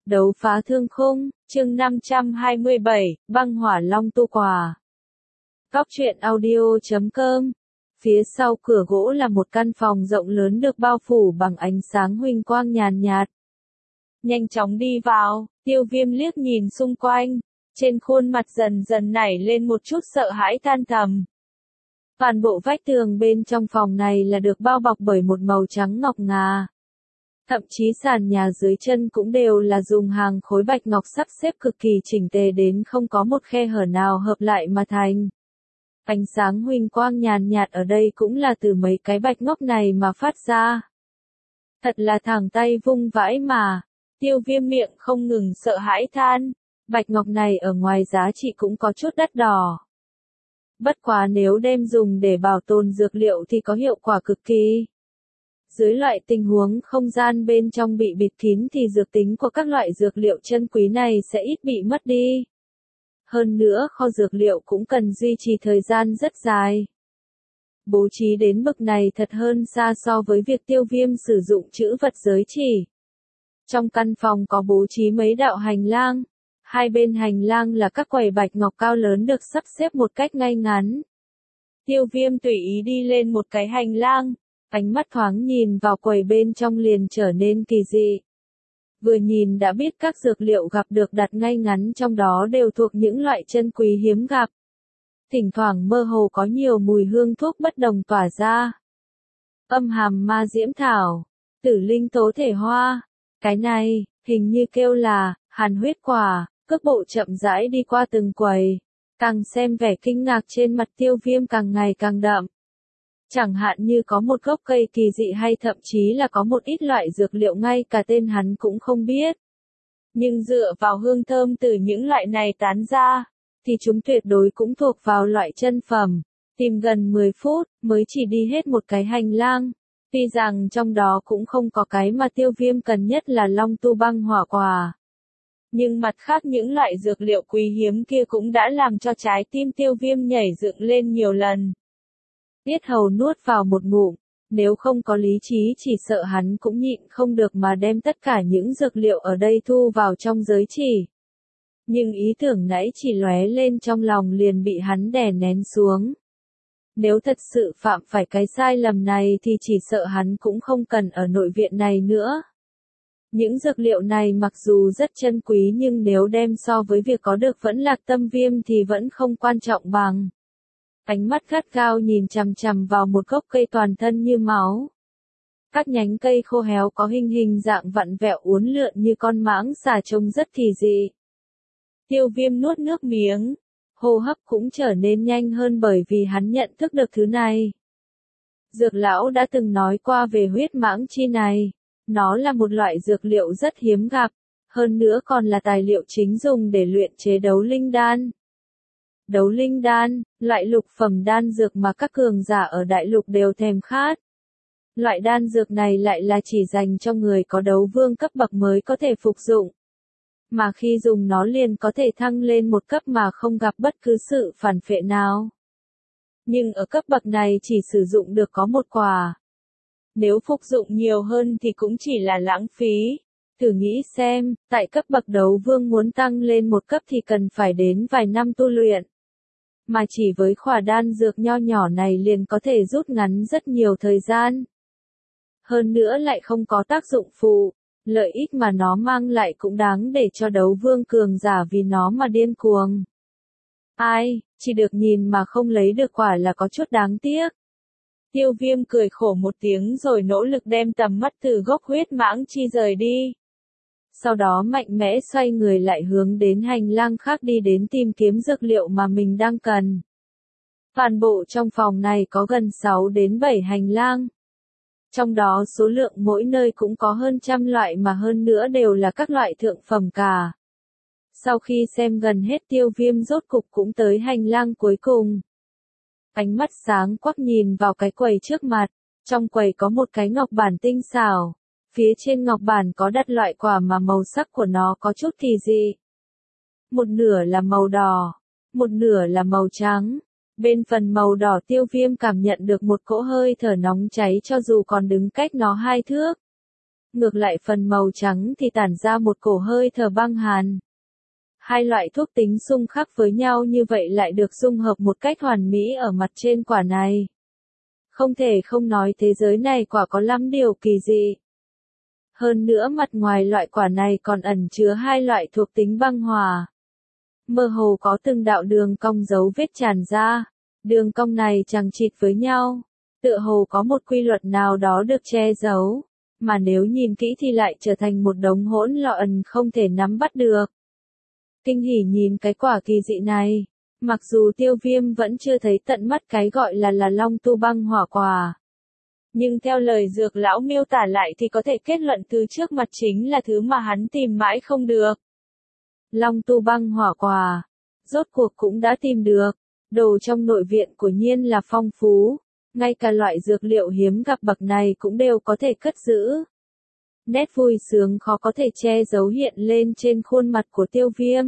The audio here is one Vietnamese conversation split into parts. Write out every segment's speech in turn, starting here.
Đấu phá thương khung, chương 527, băng hỏa long tu quà. Cóc truyện audio.com. Phía sau cửa gỗ là một căn phòng rộng lớn được bao phủ bằng ánh sáng huỳnh quang nhàn nhạt. Nhanh chóng đi vào, Tiêu Viêm liếc nhìn xung quanh, trên khuôn mặt dần dần nảy lên một chút sợ hãi than thầm. Toàn bộ vách tường bên trong phòng này là được bao bọc bởi một màu trắng ngọc ngà. Thậm chí sàn nhà dưới chân cũng đều là dùng hàng khối bạch ngọc sắp xếp cực kỳ chỉnh tề đến không có một khe hở nào hợp lại mà thành. Ánh sáng huỳnh quang nhàn nhạt ở đây cũng là từ mấy cái bạch ngọc này mà phát ra. Thật là thẳng tay vung vãi mà. Tiêu Viêm miệng không ngừng sợ hãi than. Bạch ngọc này ở ngoài giá trị cũng có chút đắt đỏ. Bất quá nếu đem dùng để bảo tồn dược liệu thì có hiệu quả cực kỳ. Dưới loại tình huống không gian bên trong bị bịt kín thì dược tính của các loại dược liệu chân quý này sẽ ít bị mất đi. Hơn nữa kho dược liệu cũng cần duy trì thời gian rất dài. Bố trí đến mức này thật hơn xa so với việc Tiêu Viêm sử dụng chữ vật giới chỉ. Trong căn phòng có bố trí mấy đạo hành lang. Hai bên hành lang là các quầy bạch ngọc cao lớn được sắp xếp một cách ngay ngắn. Tiêu Viêm tùy ý đi lên một cái hành lang. Ánh mắt thoáng nhìn vào quầy bên trong liền trở nên kỳ dị. Vừa nhìn đã biết các dược liệu gặp được đặt ngay ngắn trong đó đều thuộc những loại chân quý hiếm gặp. Thỉnh thoảng mơ hồ có nhiều mùi hương thuốc bất đồng tỏa ra. Âm hàm ma diễm thảo, tử linh tố thể hoa. Cái này, hình như kêu là, hàn huyết quả. Cước bộ chậm rãi đi qua từng quầy. Càng xem vẻ kinh ngạc trên mặt Tiêu Viêm càng ngày càng đậm. Chẳng hạn như có một gốc cây kỳ dị hay thậm chí là có một ít loại dược liệu ngay cả tên hắn cũng không biết. Nhưng dựa vào hương thơm từ những loại này tán ra, thì chúng tuyệt đối cũng thuộc vào loại chân phẩm. Tìm gần 10 phút, mới chỉ đi hết một cái hành lang. Tuy rằng trong đó cũng không có cái mà Tiêu Viêm cần nhất là long tu băng hỏa quả. Nhưng mặt khác những loại dược liệu quý hiếm kia cũng đã làm cho trái tim Tiêu Viêm nhảy dựng lên nhiều lần. Tiết hầu nuốt vào một ngụm, nếu không có lý trí chỉ sợ hắn cũng nhịn không được mà đem tất cả những dược liệu ở đây thu vào trong giới chỉ. Nhưng ý tưởng nãy chỉ lóe lên trong lòng liền bị hắn đè nén xuống. Nếu thật sự phạm phải cái sai lầm này thì chỉ sợ hắn cũng không cần ở nội viện này nữa. Những dược liệu này mặc dù rất chân quý nhưng nếu đem so với việc có được Vẫn Lạc Tâm Viêm thì vẫn không quan trọng bằng. Ánh mắt gắt gao nhìn chằm chằm vào một gốc cây toàn thân như máu. Các nhánh cây khô héo có hình dạng vặn vẹo uốn lượn như con mãng xà trông rất kỳ dị. Tiêu Viêm nuốt nước miếng, hô hấp cũng trở nên nhanh hơn bởi vì hắn nhận thức được thứ này. Dược lão đã từng nói qua về huyết mãng chi này. Nó là một loại dược liệu rất hiếm gặp, hơn nữa còn là tài liệu chính dùng để luyện chế đấu linh đan. Đấu linh đan, loại lục phẩm đan dược mà các cường giả ở đại lục đều thèm khát. Loại đan dược này lại là chỉ dành cho người có đấu vương cấp bậc mới có thể phục dụng. Mà khi dùng nó liền có thể thăng lên một cấp mà không gặp bất cứ sự phản phệ nào. Nhưng ở cấp bậc này chỉ sử dụng được có một quả. Nếu phục dụng nhiều hơn thì cũng chỉ là lãng phí. Thử nghĩ xem, tại cấp bậc đấu vương muốn tăng lên một cấp thì cần phải đến vài năm tu luyện. Mà chỉ với khỏa đan dược nho nhỏ này liền có thể rút ngắn rất nhiều thời gian. Hơn nữa lại không có tác dụng phụ, lợi ích mà nó mang lại cũng đáng để cho đấu vương cường giả vì nó mà điên cuồng. Ai, chỉ được nhìn mà không lấy được quả là có chút đáng tiếc. Tiêu Viêm cười khổ một tiếng rồi nỗ lực đem tầm mắt từ gốc huyết mãng chi rời đi. Sau đó mạnh mẽ xoay người lại hướng đến hành lang khác đi đến tìm kiếm dược liệu mà mình đang cần. Toàn bộ trong phòng này có gần 6 đến 7 hành lang. Trong đó số lượng mỗi nơi cũng có hơn 100 loại mà hơn nữa đều là các loại thượng phẩm cả. Sau khi xem gần hết Tiêu Viêm rốt cục cũng tới hành lang cuối cùng. Ánh mắt sáng quắc nhìn vào cái quầy trước mặt, trong quầy có một cái ngọc bản tinh xảo, phía trên ngọc bản có đặt loại quả mà màu sắc của nó có chút kỳ dị. Một nửa là màu đỏ, một nửa là màu trắng, bên phần màu đỏ Tiêu Viêm cảm nhận được một cỗ hơi thở nóng cháy cho dù còn đứng cách nó 2 thước. ngược lại phần màu trắng thì tản ra một cổ hơi thở băng hàn. Hai loại thuốc tính xung khắc với nhau như vậy lại được dung hợp một cách hoàn mỹ ở mặt trên quả này. Không thể không nói thế giới này quả có lắm điều kỳ dị. Hơn nữa mặt ngoài loại quả này còn ẩn chứa hai loại thuộc tính băng hòa. Mơ hồ có từng đạo đường cong dấu vết tràn ra, đường cong này chằng chịt với nhau, tựa hồ có một quy luật nào đó được che giấu, mà nếu nhìn kỹ thì lại trở thành một đống hỗn loạn không thể nắm bắt được. Kinh hỉ nhìn cái quả kỳ dị này, mặc dù Tiêu Viêm vẫn chưa thấy tận mắt cái gọi là Long Tu băng hỏa quả. Nhưng theo lời dược lão miêu tả lại thì có thể kết luận từ trước mặt chính là thứ mà hắn tìm mãi không được. Long Tu băng hỏa quả, rốt cuộc cũng đã tìm được, đồ trong nội viện của Nhiên là phong phú, ngay cả loại dược liệu hiếm gặp bậc này cũng đều có thể cất giữ. Nét vui sướng khó có thể che giấu hiện lên trên khuôn mặt của Tiêu Viêm.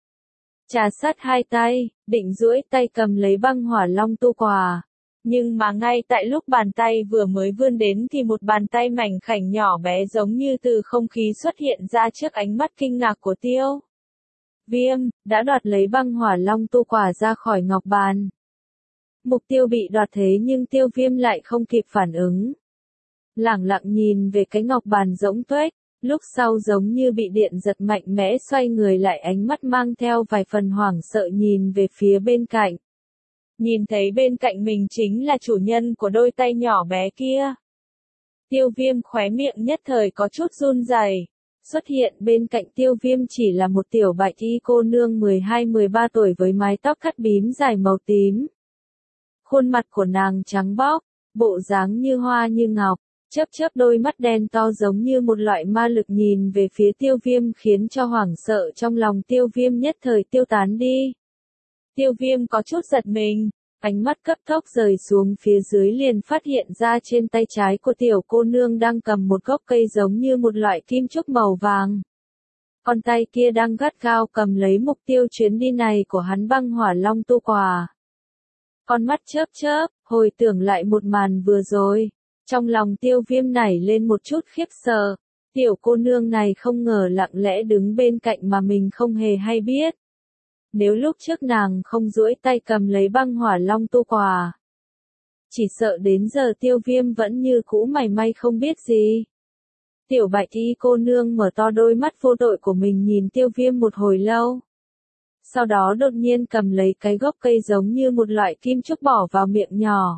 Trà sát hai tay, định duỗi tay cầm lấy băng hỏa long tu quả. Nhưng mà ngay tại lúc bàn tay vừa mới vươn đến thì một bàn tay mảnh khảnh nhỏ bé giống như từ không khí xuất hiện ra trước ánh mắt kinh ngạc của Tiêu Viêm, đã đoạt lấy băng hỏa long tu quả ra khỏi ngọc bàn. Mục tiêu bị đoạt thế nhưng Tiêu Viêm lại không kịp phản ứng. Lẳng lặng nhìn về cái ngọc bàn rỗng tuếch, lúc sau giống như bị điện giật mạnh mẽ xoay người lại, ánh mắt mang theo vài phần hoảng sợ nhìn về phía bên cạnh. Nhìn thấy bên cạnh mình chính là chủ nhân của đôi tay nhỏ bé kia. Tiêu Viêm khóe miệng nhất thời có chút run rẩy. Xuất hiện bên cạnh Tiêu Viêm chỉ là một tiểu bạch y cô nương 12-13 tuổi với mái tóc cắt bím dài màu tím. Khuôn mặt của nàng trắng bóc, bộ dáng như hoa như ngọc, chớp chớp đôi mắt đen to giống như một loại ma lực nhìn về phía Tiêu Viêm khiến cho hoảng sợ trong lòng Tiêu Viêm nhất thời tiêu tán đi. Tiêu Viêm có chút giật mình, ánh mắt cấp tốc rời xuống phía dưới liền phát hiện ra trên tay trái của tiểu cô nương đang cầm một gốc cây giống như một loại kim trúc màu vàng. Con tay kia đang gắt gao cầm lấy mục tiêu chuyến đi này của hắn, băng hỏa long tu quả. Con mắt chớp chớp, hồi tưởng lại một màn vừa rồi. Trong lòng Tiêu Viêm nảy lên một chút khiếp sợ, tiểu cô nương này không ngờ lặng lẽ đứng bên cạnh mà mình không hề hay biết. Nếu lúc trước nàng không duỗi tay cầm lấy băng hỏa long tu quả, chỉ sợ đến giờ Tiêu Viêm vẫn như cũ mảy may không biết gì. Tiểu bạch y cô nương mở to đôi mắt vô tội của mình nhìn Tiêu Viêm một hồi lâu. Sau đó đột nhiên cầm lấy cái gốc cây giống như một loại kim trúc bỏ vào miệng nhỏ.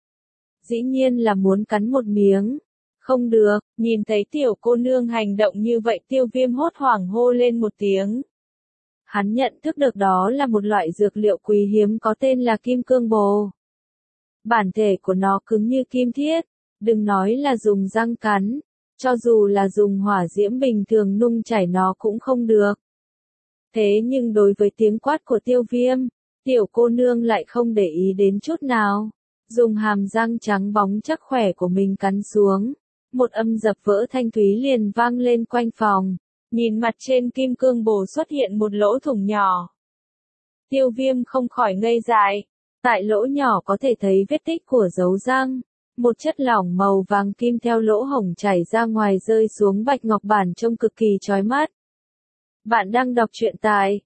Dĩ nhiên là muốn cắn một miếng. Không được, nhìn thấy tiểu cô nương hành động như vậy Tiêu Viêm hốt hoảng hô lên một tiếng. Hắn nhận thức được đó là một loại dược liệu quý hiếm có tên là kim cương bồ. Bản thể của nó cứng như kim thiết, đừng nói là dùng răng cắn, cho dù là dùng hỏa diễm bình thường nung chảy nó cũng không được. Thế nhưng đối với tiếng quát của Tiêu Viêm, tiểu cô nương lại không để ý đến chút nào. Dùng hàm răng trắng bóng chắc khỏe của mình cắn xuống. Một âm dập vỡ thanh thúy liền vang lên quanh phòng. Nhìn mặt trên kim cương bồ xuất hiện một lỗ thủng nhỏ. Tiêu Viêm không khỏi ngây dại. Tại lỗ nhỏ có thể thấy vết tích của dấu răng. Một chất lỏng màu vàng kim theo lỗ hổng chảy ra ngoài rơi xuống bạch ngọc bản trông cực kỳ chói mắt. Bạn đang đọc truyện tại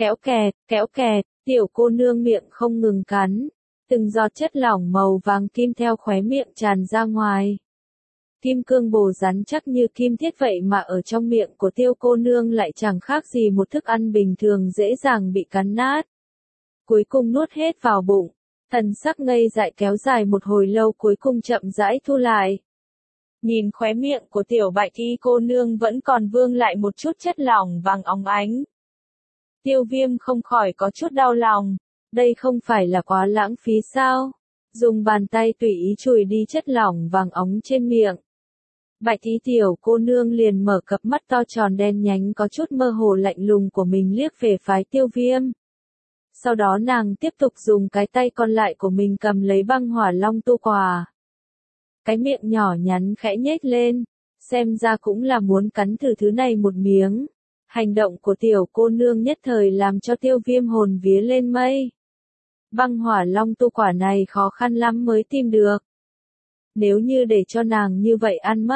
kéo kẹt, tiểu cô nương miệng không ngừng cắn. Từng giọt chất lỏng màu vàng kim theo khóe miệng tràn ra ngoài. Kim cương bồ rắn chắc như kim thiết vậy mà ở trong miệng của Tiêu cô nương lại chẳng khác gì một thức ăn bình thường dễ dàng bị cắn nát. Cuối cùng nuốt hết vào bụng, thần sắc ngây dại kéo dài một hồi lâu cuối cùng chậm rãi thu lại. Nhìn khóe miệng của tiểu bạch y cô nương vẫn còn vương lại một chút chất lỏng vàng óng ánh. Tiêu Viêm không khỏi có chút đau lòng. Đây không phải là quá lãng phí sao? Dùng bàn tay tùy ý chùi đi chất lỏng vàng óng trên miệng. Bạch y tiểu cô nương liền mở cặp mắt to tròn đen nhánh có chút mơ hồ lạnh lùng của mình liếc về phái Tiêu Viêm. Sau đó nàng tiếp tục dùng cái tay còn lại của mình cầm lấy băng hỏa long tu quả. Cái miệng nhỏ nhắn khẽ nhếch lên, xem ra cũng là muốn cắn thử thứ này một miếng. Hành động của tiểu cô nương nhất thời làm cho Tiêu Viêm hồn vía lên mây. Băng hỏa long tu quả này khó khăn lắm mới tìm được. Nếu như để cho nàng như vậy ăn mất,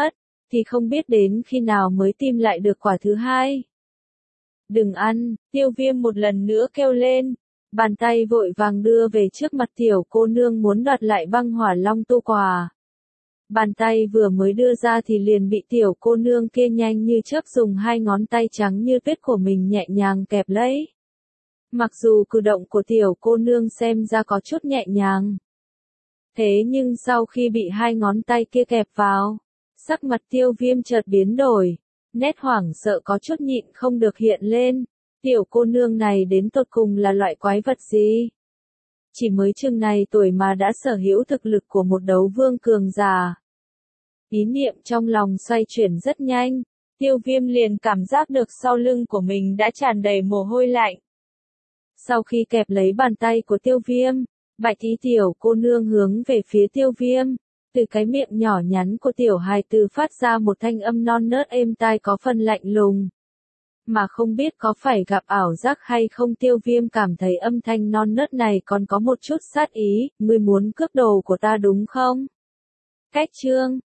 thì không biết đến khi nào mới tìm lại được quả thứ hai. Đừng ăn, Tiêu Viêm một lần nữa kêu lên. Bàn tay vội vàng đưa về trước mặt tiểu cô nương muốn đoạt lại băng hỏa long tu quà. Bàn tay vừa mới đưa ra thì liền bị tiểu cô nương kia nhanh như chớp dùng hai ngón tay trắng như tuyết của mình nhẹ nhàng kẹp lấy. Mặc dù cử động của tiểu cô nương xem ra có chút nhẹ nhàng. Thế nhưng sau khi bị hai ngón tay kia kẹp vào, sắc mặt Tiêu Viêm chợt biến đổi, nét hoảng sợ có chút nhịn không được hiện lên. Tiểu cô nương này đến tột cùng là loại quái vật gì? Chỉ mới chừng này tuổi mà đã sở hữu thực lực của một đấu vương cường giả. Ý niệm trong lòng xoay chuyển rất nhanh, Tiêu Viêm liền cảm giác được sau lưng của mình đã tràn đầy mồ hôi lạnh. Sau khi kẹp lấy bàn tay của Tiêu Viêm, Bạch Y tiểu cô nương hướng về phía Tiêu Viêm, từ cái miệng nhỏ nhắn của tiểu hài tử phát ra một thanh âm non nớt êm tai có phần lạnh lùng. Mà không biết có phải gặp ảo giác hay không, Tiêu Viêm cảm thấy âm thanh non nớt này còn có một chút sát ý, ngươi muốn cướp đồ của ta đúng không? Cách chương